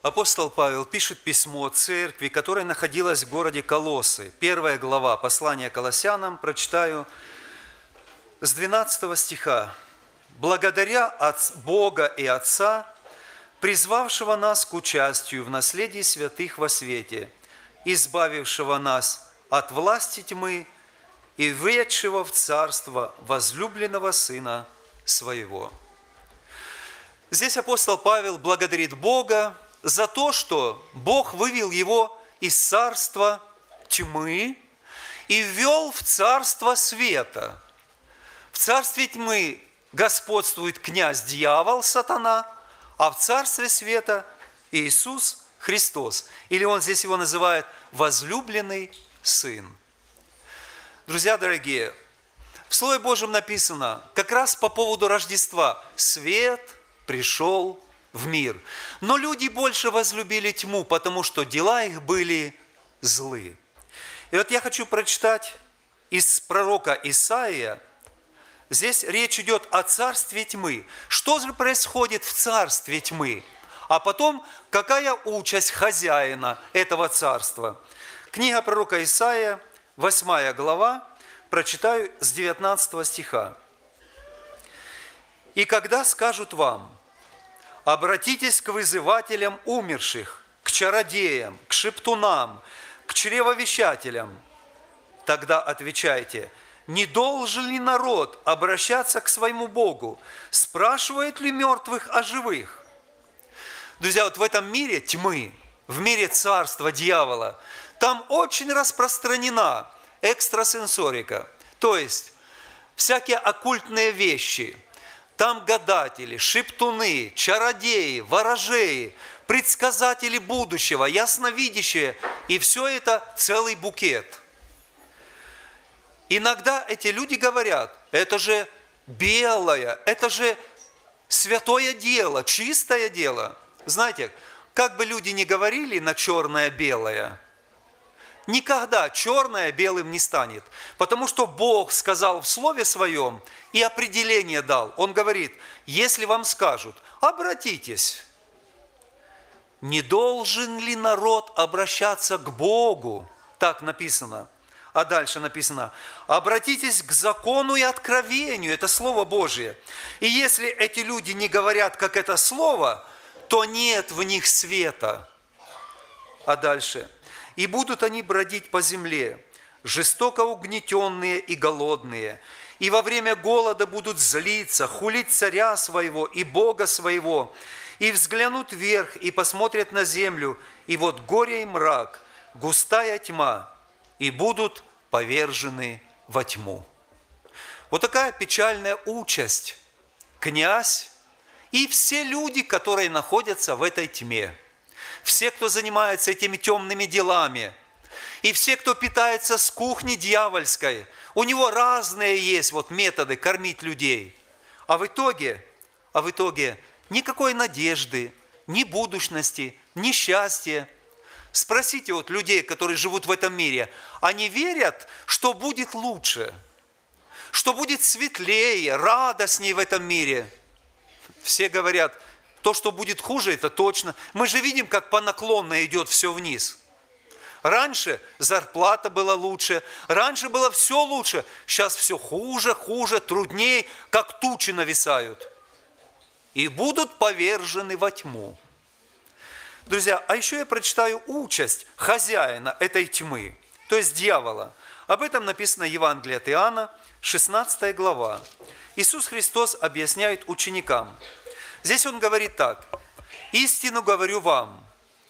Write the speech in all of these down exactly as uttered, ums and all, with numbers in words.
Апостол Павел пишет письмо церкви, которая находилась в городе Колоссы. Первая глава послания Колоссянам, прочитаю с двенадцатого стиха. «Благодаря от Бога и Отца, призвавшего нас к участию в наследии святых во свете, избавившего нас от власти тьмы и введшего в царство возлюбленного Сына Своего». Здесь апостол Павел благодарит Бога за то, что Бог вывел его из царства тьмы и ввел в царство света. В царстве тьмы господствует князь дьявол, сатана, а в царстве света Иисус Христос. Или он здесь его называет возлюбленный Сын. Друзья дорогие, в Слове Божьем написано как раз по поводу Рождества: свет пришел в мир. Но люди больше возлюбили тьму, потому что дела их были злы. И вот я хочу прочитать из пророка Исаия. Здесь речь идет о царстве тьмы. Что же происходит в царстве тьмы? А потом, какая участь хозяина этого царства? Книга пророка Исаия, восьмая глава, прочитаю с девятнадцатого стиха. «И когда скажут вам: обратитесь к вызывателям умерших, к чародеям, к шептунам, к чревовещателям, тогда отвечайте: не должен ли народ обращаться к своему Богу? Спрашивает ли мертвых о живых?» Друзья, вот в этом мире тьмы, в мире царства дьявола, там очень распространена экстрасенсорика, то есть всякие оккультные вещи. Там гадатели, шептуны, чародеи, ворожеи, предсказатели будущего, ясновидящие, и все это целый букет. Иногда эти люди говорят: это же белое, это же святое дело, чистое дело. Знаете, как бы люди ни говорили на черное-белое, никогда черное белым не станет, потому что Бог сказал в Слове Своем и определение дал. Он говорит: если вам скажут: обратитесь, не должен ли народ обращаться к Богу? Так написано. А дальше написано: обратитесь к закону и откровению. Это Слово Божие. И если эти люди не говорят, как это Слово, то нет в них света. А дальше: и будут они бродить по земле, жестоко угнетенные и голодные, и во время голода будут злиться, хулить царя своего и Бога своего, и взглянут вверх, и посмотрят на землю, и вот горе и мрак, густая тьма, и будут повержены во тьму. Вот такая печальная участь. Князь и все люди, которые находятся в этой тьме. Все, кто занимается этими темными делами, и все, кто питается с кухни дьявольской, у него разные есть вот методы кормить людей. А в итоге, а в итоге никакой надежды, ни будущности, ни счастья. Спросите вот людей, которые живут в этом мире, они верят, что будет лучше, что будет светлее, радостнее в этом мире? Все говорят: то, что будет хуже, это точно. Мы же видим, как по наклонной идет все вниз. Раньше зарплата была лучше, раньше было все лучше, сейчас все хуже, хуже, труднее, как тучи нависают. И будут повержены во тьму. Друзья, а еще я прочитаю участь хозяина этой тьмы, то есть дьявола. Об этом написано в Евангелии от Иоанна, шестнадцатая глава. Иисус Христос объясняет ученикам. Здесь Он говорит так: «Истину говорю вам,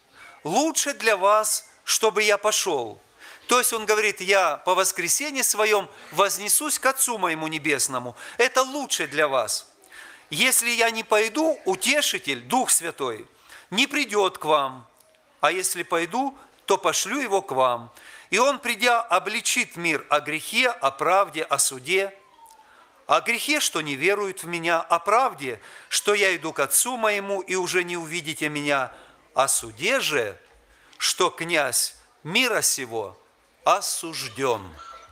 лучше для вас, чтобы я пошел». То есть Он говорит: я по воскресенье своем вознесусь к Отцу моему Небесному. Это лучше для вас. Если я не пойду, Утешитель, Дух Святой, не придет к вам. А если пойду, то пошлю Его к вам. И Он, придя, обличит мир о грехе, о правде, о суде. О грехе, что не веруют в Меня, о правде, что я иду к Отцу моему, и уже не увидите Меня, о суде же, что князь мира сего осужден.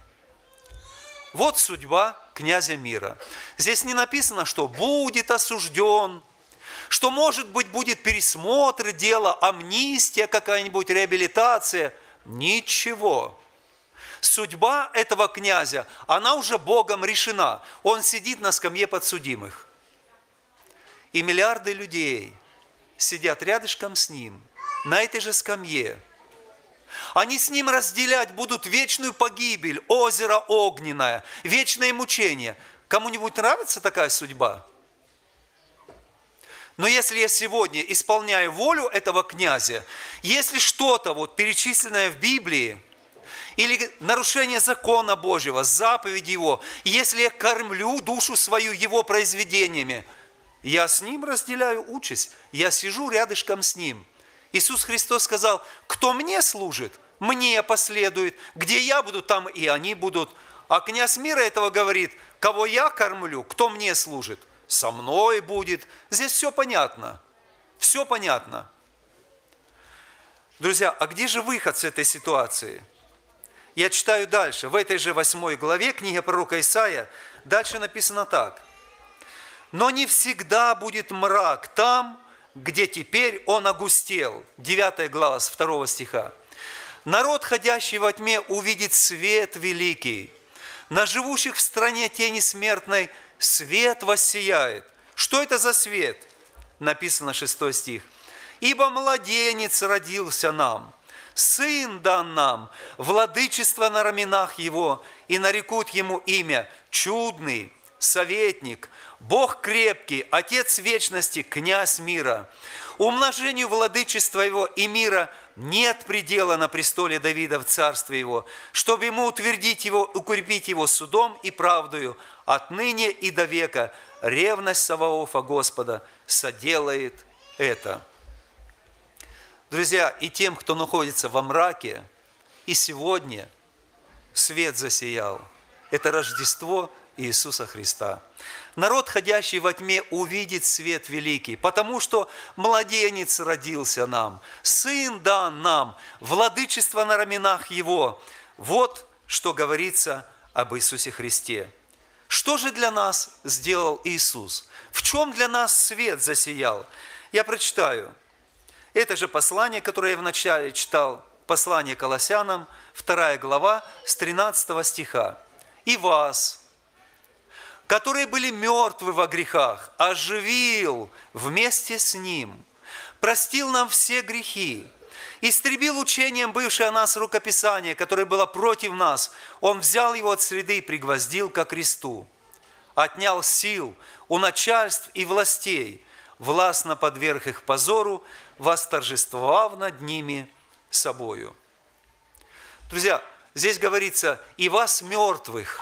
Вот судьба князя мира. Здесь не написано, что будет осужден, что, может быть, будет пересмотр дела, амнистия какая-нибудь, реабилитация. Ничего. Судьба этого князя, она уже Богом решена. Он сидит на скамье подсудимых. И миллиарды людей сидят рядышком с ним, на этой же скамье. Они с ним разделять будут вечную погибель, озеро огненное, вечное мучение. Кому-нибудь нравится такая судьба? Но если я сегодня исполняю волю этого князя, если что-то вот перечисленное в Библии, или нарушение закона Божьего, заповеди Его, если я кормлю душу свою Его произведениями, я с Ним разделяю участь, я сижу рядышком с Ним. Иисус Христос сказал: кто мне служит, мне последует, где я буду, там и они будут. А князь мира этого говорит: кого я кормлю, кто мне служит, со мной будет. Здесь все понятно, все понятно. Друзья, а где же выход с этой ситуации? Я читаю дальше, в этой же восьмой главе книги пророка Исаия, дальше написано так. «Но не всегда будет мрак там, где теперь он огустел». девятая глава, с второго стиха. «Народ, ходящий во тьме, увидит свет великий. На живущих в стране тени смертной свет воссияет». Что это за свет? Написано шестой стих. «Ибо младенец родился нам, сын дан нам, владычество на раменах его, и нарекут ему имя Чудный, Советник, Бог крепкий, Отец вечности, Князь мира. Умножению владычества его и мира нет предела на престоле Давида в царстве его, чтобы ему утвердить его, укрепить его судом и правдою, отныне и до века. Ревность Саваофа Господа соделает это». Друзья, и тем, кто находится во мраке, и сегодня свет засиял. Это Рождество Иисуса Христа. Народ, ходящий во тьме, увидит свет великий, потому что младенец родился нам, сын дан нам, владычество на раменах его. Вот что говорится об Иисусе Христе. Что же для нас сделал Иисус? В чем для нас свет засиял? Я прочитаю. Это же послание, которое я вначале читал, послание Колоссянам, вторая глава, с тринадцатого стиха. «И вас, которые были мертвы во грехах, оживил вместе с Ним, простил нам все грехи, истребил учением бывшее о нас рукописание, которое было против нас. Он взял его от среды и пригвоздил ко кресту, отнял сил у начальств и властей, властно подверг их позору, восторжествовав над ними собою». Друзья, здесь говорится: «и вас, мертвых».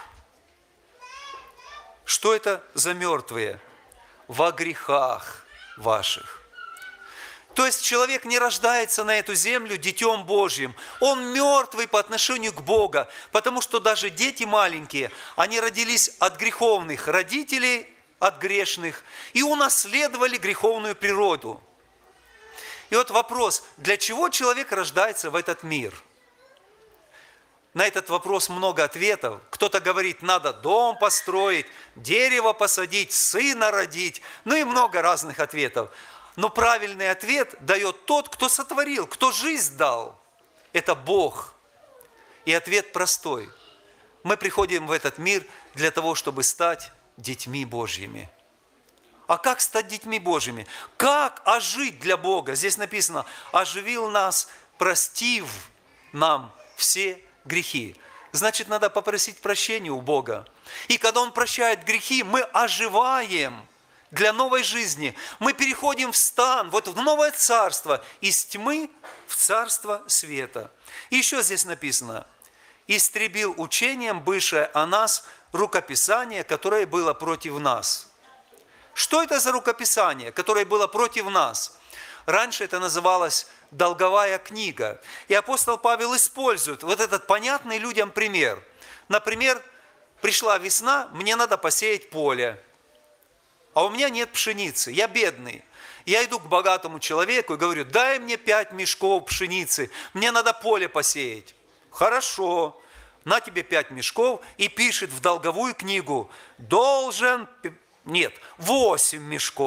Что это за мертвые? Во грехах ваших. То есть человек не рождается на эту землю детем Божьим. Он мертвый по отношению к Богу, потому что даже дети маленькие, они родились от греховных родителей, от грешных, и унаследовали греховную природу. И вот вопрос: для чего человек рождается в этот мир? На этот вопрос много ответов. Кто-то говорит: надо дом построить, дерево посадить, сына родить, ну и много разных ответов. Но правильный ответ дает тот, кто сотворил, кто жизнь дал. Это Бог. И ответ простой. Мы приходим в этот мир для того, чтобы стать детьми Божьими. А как стать детьми Божьими? Как ожить для Бога? Здесь написано: оживил нас, простив нам все грехи. Значит, надо попросить прощения у Бога. И когда Он прощает грехи, мы оживаем для новой жизни. Мы переходим в стан, вот в новое царство, из тьмы в царство света. И еще здесь написано: истребил учением бывшее о нас рукописание, которое было против нас. Что это за рукописание, которое было против нас? Раньше это называлось долговая книга. И апостол Павел использует вот этот понятный людям пример. Например, пришла весна, мне надо посеять поле, а у меня нет пшеницы, я бедный. Я иду к богатому человеку и говорю: дай мне пять мешков пшеницы, мне надо поле посеять. Хорошо, на тебе пять мешков, и пишет в долговую книгу: должен, нет, восемь мешков,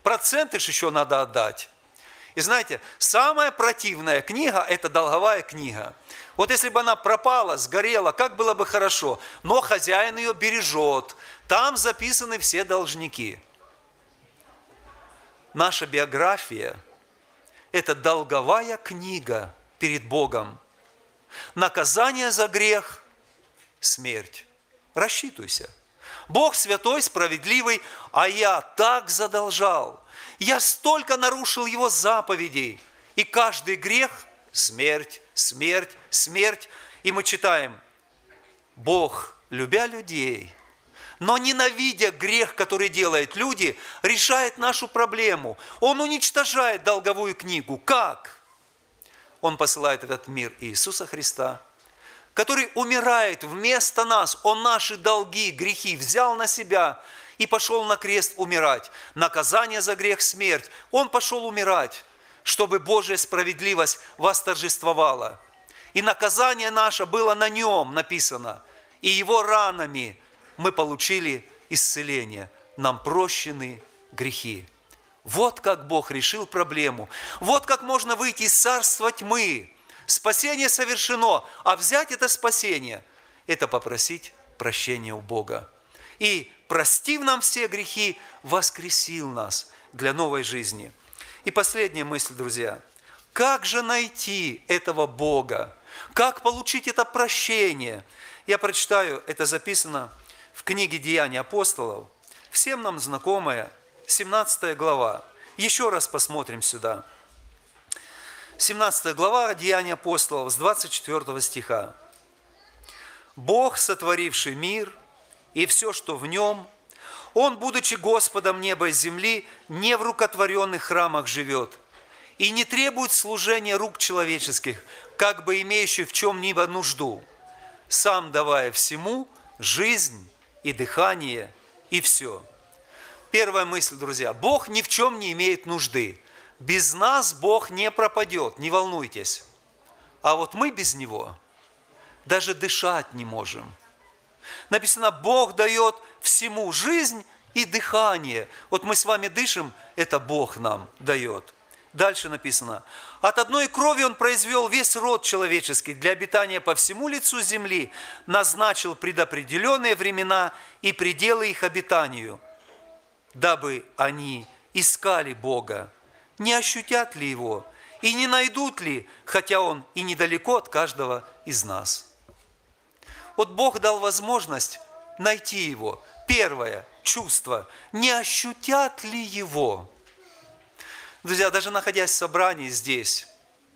проценты ж еще надо отдать. И знаете, самая противная книга – это долговая книга. Вот если бы она пропала, сгорела, как было бы хорошо, но хозяин ее бережет. Там записаны все должники. Наша биография – это долговая книга перед Богом. Наказание за грех – смерть. Рассчитывайся. Бог святой, справедливый, а я так задолжал. Я столько нарушил Его заповедей. И каждый грех – смерть, смерть, смерть. И мы читаем, Бог, любя людей, но ненавидя грех, который делают люди, решает нашу проблему. Он уничтожает долговую книгу. Как? Он посылает в этот мир Иисуса Христа, который умирает вместо нас. Он наши долги, грехи взял на себя и пошел на крест умирать. Наказание за грех – смерть. Он пошел умирать, чтобы Божья справедливость восторжествовала. И наказание наше было на нем написано. И его ранами мы получили исцеление. Нам прощены грехи. Вот как Бог решил проблему. Вот как можно выйти из царства тьмы. Спасение совершено, а взять это спасение – это попросить прощения у Бога. И, простив нам все грехи, воскресил нас для новой жизни. И последняя мысль, друзья. Как же найти этого Бога? Как получить это прощение? Я прочитаю, это записано в книге «Деяния апостолов». Всем нам знакомая, семнадцатая глава. Еще раз посмотрим сюда. семнадцатая глава Деяния апостолов с двадцать четвёртого стиха. «Бог, сотворивший мир и все, что в нем, Он, будучи Господом неба и земли, не в рукотворенных храмах живет и не требует служения рук человеческих, как бы имеющий в чем-либо нужду, сам давая всему жизнь и дыхание и все». Первая мысль, друзья. Бог ни в чем не имеет нужды. Без нас Бог не пропадет, не волнуйтесь. А вот мы без Него даже дышать не можем. Написано, Бог дает всему жизнь и дыхание. Вот мы с вами дышим, это Бог нам дает. Дальше написано, от одной крови Он произвел весь род человеческий для обитания по всему лицу земли, назначил предопределенные времена и пределы их обитанию, дабы они искали Бога. Не ощутят ли Его и не найдут ли, хотя Он и недалеко от каждого из нас. Вот Бог дал возможность найти Его. Первое чувство. Не ощутят ли Его? Друзья, даже находясь в собрании здесь,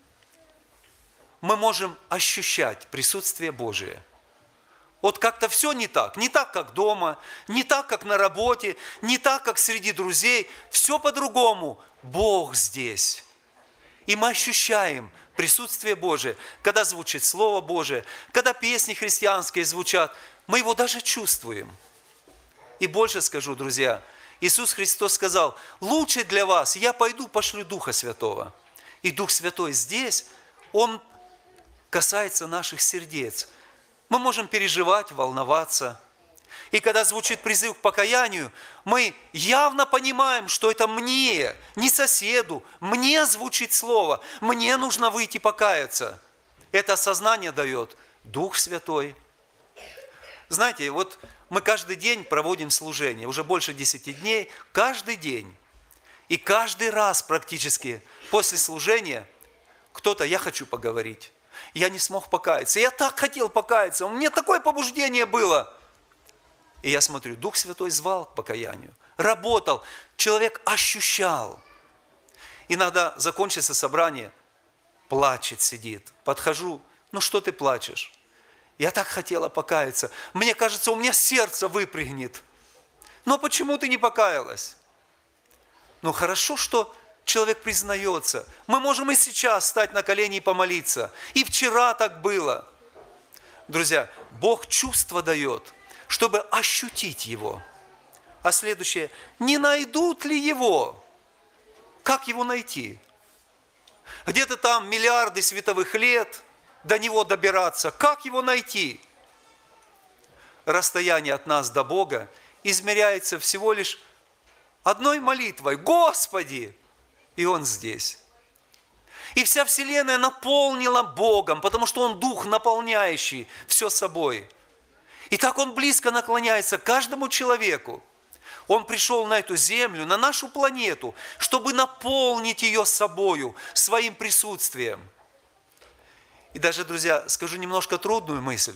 мы можем ощущать присутствие Божие. Вот как-то все не так. Не так, как дома, не так, как на работе, не так, как среди друзей. Все по-другому. Бог здесь. И мы ощущаем присутствие Божие, когда звучит Слово Божие, когда песни христианские звучат, мы его даже чувствуем. И больше скажу, друзья, Иисус Христос сказал, лучше для вас я пойду пошлю Духа Святого. И Дух Святой здесь, Он касается наших сердец. Мы можем переживать, волноваться. И когда звучит призыв к покаянию, мы явно понимаем, что это мне, не соседу, мне звучит слово, мне нужно выйти покаяться. Это осознание дает Дух Святой. Знаете, вот мы каждый день проводим служение, уже больше десяти дней, каждый день. И каждый раз практически после служения кто-то, я хочу поговорить, я не смог покаяться, я так хотел покаяться, у меня такое побуждение было. И я смотрю, Дух Святой звал к покаянию, работал, человек ощущал. Иногда закончится собрание, плачет, сидит. Подхожу, ну что ты плачешь? Я так хотела покаяться. Мне кажется, у меня сердце выпрыгнет. Но почему ты не покаялась? Ну хорошо, что человек признается. Мы можем и сейчас встать на колени и помолиться. И вчера так было. Друзья, Бог чувство дает, чтобы ощутить Его. А следующее, не найдут ли Его? Как Его найти? Где-то там миллиарды световых лет, до Него добираться. Как Его найти? Расстояние от нас до Бога измеряется всего лишь одной молитвой: Господи! И Он здесь. И вся вселенная наполнила Богом, потому что Он Дух, наполняющий все собой. И так Он близко наклоняется к каждому человеку. Он пришел на эту землю, на нашу планету, чтобы наполнить ее собою, своим присутствием. И даже, друзья, скажу немножко трудную мысль,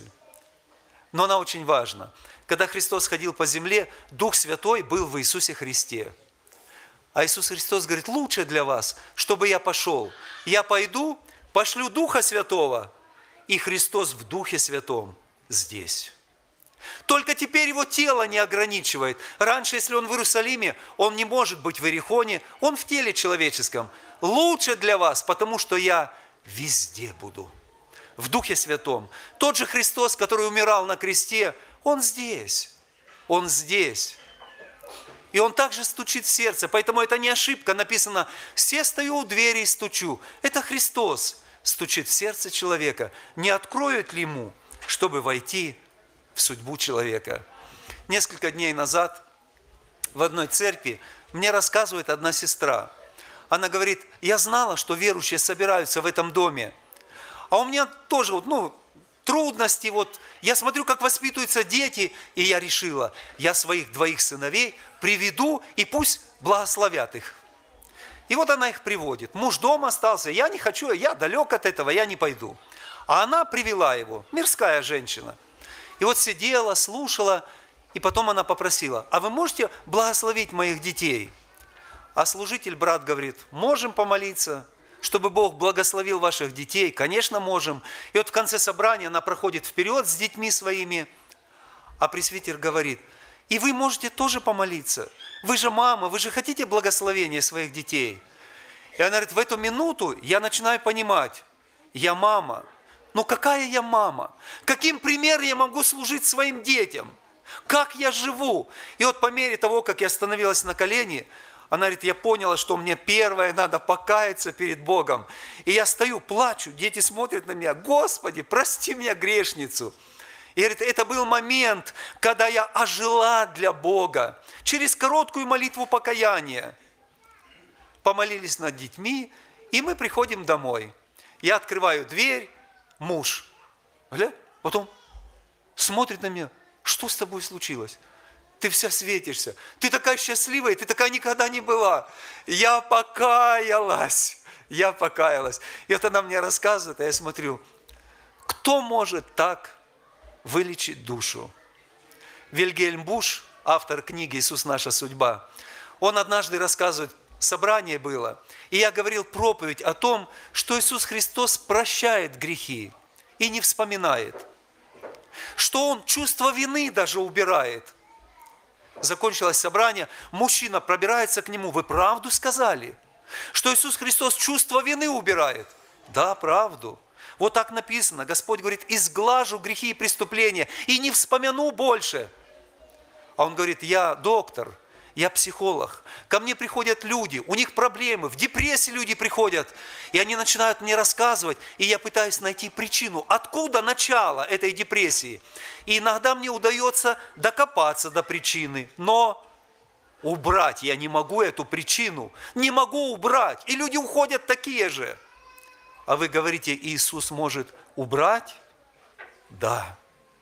но она очень важна. Когда Христос ходил по земле, Дух Святой был в Иисусе Христе. А Иисус Христос говорит: лучше для вас, чтобы я пошел. Я пойду, пошлю Духа Святого, и Христос в Духе Святом здесь. Только теперь Его тело не ограничивает. Раньше, если Он в Иерусалиме, Он не может быть в Иерихоне, Он в теле человеческом. Лучше для вас, потому что я везде буду. В Духе Святом. Тот же Христос, который умирал на кресте, Он здесь. Он здесь. И Он также стучит в сердце. Поэтому это не ошибка. Написано: «Се стою у двери и стучу». Это Христос стучит в сердце человека. Не откроют ли Ему, чтобы войти в судьбу человека? Несколько дней назад в одной церкви мне рассказывает одна сестра. Она говорит: я знала, что верующие собираются в этом доме. А у меня тоже ну, трудности. Вот. Я смотрю, как воспитываются дети, и я решила, я своих двоих сыновей приведу, и пусть благословят их. И вот она их приводит. Муж дома остался, я не хочу, я далек от этого, я не пойду. А она привела его, мирская женщина. И вот сидела, слушала, и потом она попросила: а вы можете благословить моих детей? А служитель, брат, говорит: можем помолиться, чтобы Бог благословил ваших детей. Конечно, можем. И вот в конце собрания она проходит вперед с детьми своими, а пресвитер говорит: и вы можете тоже помолиться. Вы же мама, вы же хотите благословения своих детей. И она говорит: в эту минуту я начинаю понимать, я мама. Но какая я мама? Каким примером я могу служить своим детям? Как я живу? И вот по мере того, как я становилась на колени, она говорит: я поняла, что мне первое надо покаяться перед Богом. И я стою, плачу, дети смотрят на меня: Господи, прости меня, грешницу. И говорит, это был момент, когда я ожила для Бога. Через короткую молитву покаяния. Помолились над детьми, и мы приходим домой. Я открываю дверь, муж, гля, вот он смотрит на меня: что с тобой случилось? Ты вся светишься, ты такая счастливая, ты такая никогда не была. Я покаялась, я покаялась. И вот она мне рассказывает, а я смотрю, кто может так вылечить душу? Вильгельм Буш, автор книги «Иисус. Наша судьба», он однажды рассказывает, собрание было, и я говорил проповедь о том, что Иисус Христос прощает грехи и не вспоминает, что Он чувство вины даже убирает. Закончилось собрание, мужчина пробирается к нему: вы правду сказали, что Иисус Христос чувство вины убирает? Да, правду. Вот так написано. Господь говорит: изглажу грехи и преступления и не вспомяну больше. А он говорит: я доктор, я психолог. Ко мне приходят люди, у них проблемы, в депрессии люди приходят, и они начинают мне рассказывать, и я пытаюсь найти причину, откуда начало этой депрессии. И иногда мне удается докопаться до причины, но убрать я не могу эту причину, не могу убрать. И люди уходят такие же. А вы говорите, Иисус может убрать? Да.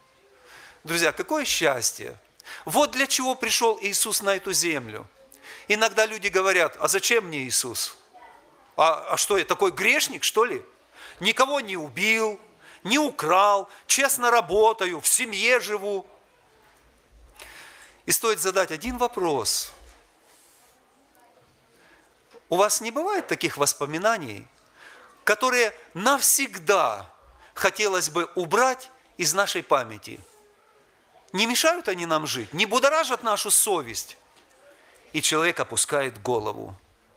Друзья, какое счастье! Вот для чего пришел Иисус на эту землю. Иногда люди говорят: а зачем мне Иисус? А, а что, я такой грешник, что ли? Никого не убил, не украл, честно работаю, в семье живу. И стоит задать один вопрос. У вас не бывает таких воспоминаний, которые навсегда хотелось бы убрать из нашей памяти? Не мешают они нам жить, не будоражат нашу совесть. И человек опускает голову.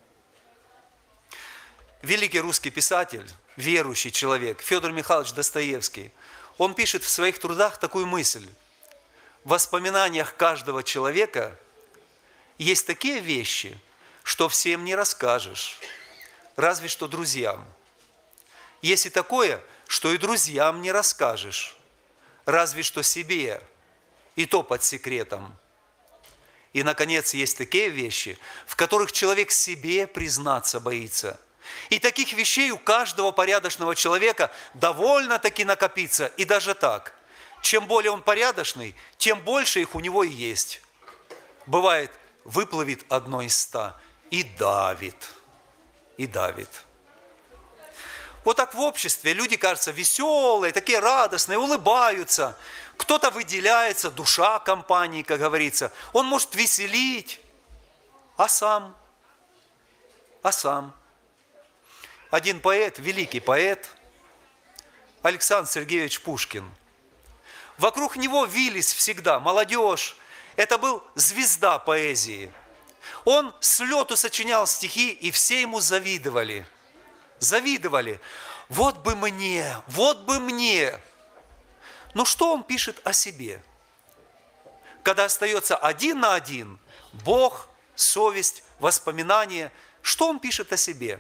Великий русский писатель, верующий человек, Федор Михайлович Достоевский, он пишет в своих трудах такую мысль. В воспоминаниях каждого человека есть такие вещи, что всем не расскажешь, разве что друзьям. Есть и такое, что и друзьям не расскажешь, разве что себе. И то под секретом. И, наконец, есть такие вещи, в которых человек себе признаться боится. И таких вещей у каждого порядочного человека довольно-таки накопится. И даже так, чем более он порядочный, тем больше их у него и есть. Бывает, выплывет одно из ста и давит, и давит. Вот так в обществе люди, кажутся, веселые, такие радостные, улыбаются. Кто-то выделяется, душа компании, как говорится. Он может веселить, а сам, а сам. Один поэт, великий поэт, Александр Сергеевич Пушкин. Вокруг него вились всегда молодежь. Это был звезда поэзии. Он с лету сочинял стихи, и все ему завидовали. Завидовали. Вот бы мне, вот бы мне. Но что он пишет о себе? Когда остается один на один, Бог, совесть, воспоминания, что он пишет о себе?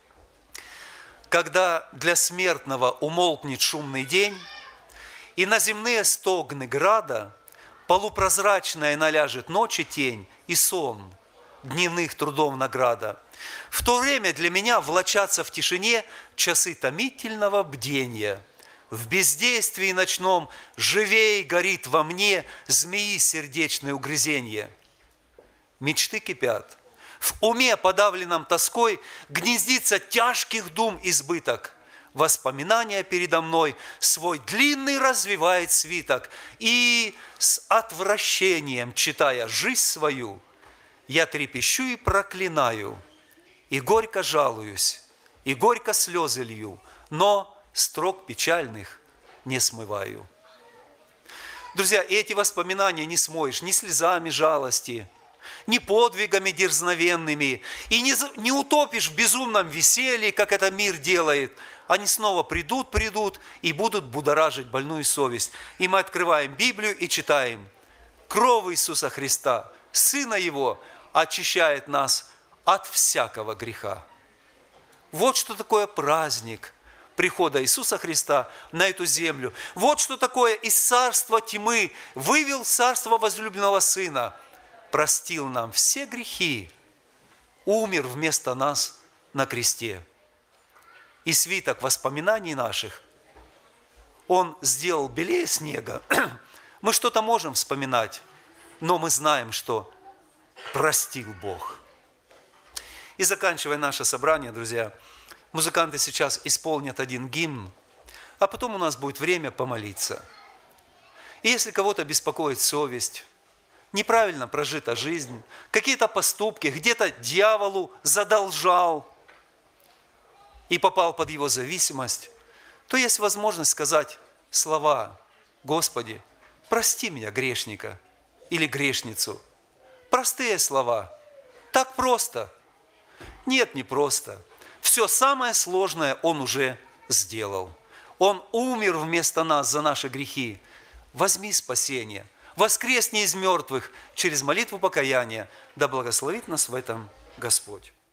Когда для смертного умолкнет шумный день, и на земные стогны града полупрозрачная наляжет ночи тень и сон дневных трудов награда, в то время для меня влачатся в тишине часы томительного бдения. В бездействии ночном живей горит во мне змеи сердечное угрызенье. Мечты кипят. В уме, подавленном тоской, гнездится тяжких дум избыток. Воспоминания передо мной свой длинный развивает свиток. И с отвращением, читая жизнь свою, я трепещу и проклинаю, и горько жалуюсь, и горько слезы лью, но строк печальных не смываю. Друзья, эти воспоминания не смоешь ни слезами жалости, ни подвигами дерзновенными, и не, не утопишь в безумном веселье, как это мир делает. Они снова придут, придут и будут будоражить больную совесть. И мы открываем Библию и читаем: кровь Иисуса Христа, Сына Его, очищает нас от всякого греха. Вот что такое праздник прихода Иисуса Христа на эту землю. Вот что такое из царства тьмы вывел царство возлюбленного Сына, простил нам все грехи, умер вместо нас на кресте. И свиток воспоминаний наших Он сделал белее снега. Мы что-то можем вспоминать, но мы знаем, что простил Бог. И заканчивая наше собрание, друзья, музыканты сейчас исполнят один гимн, а потом у нас будет время помолиться. И если кого-то беспокоит совесть, неправильно прожита жизнь, какие-то поступки, где-то дьяволу задолжал и попал под его зависимость, то есть возможность сказать слова: «Господи, прости меня, грешника или грешницу». Простые слова. Так просто. Нет, не просто. Все самое сложное Он уже сделал. Он умер вместо нас за наши грехи. Возьми спасение. Воскресни из мертвых через молитву покаяния. Да благословит нас в этом Господь.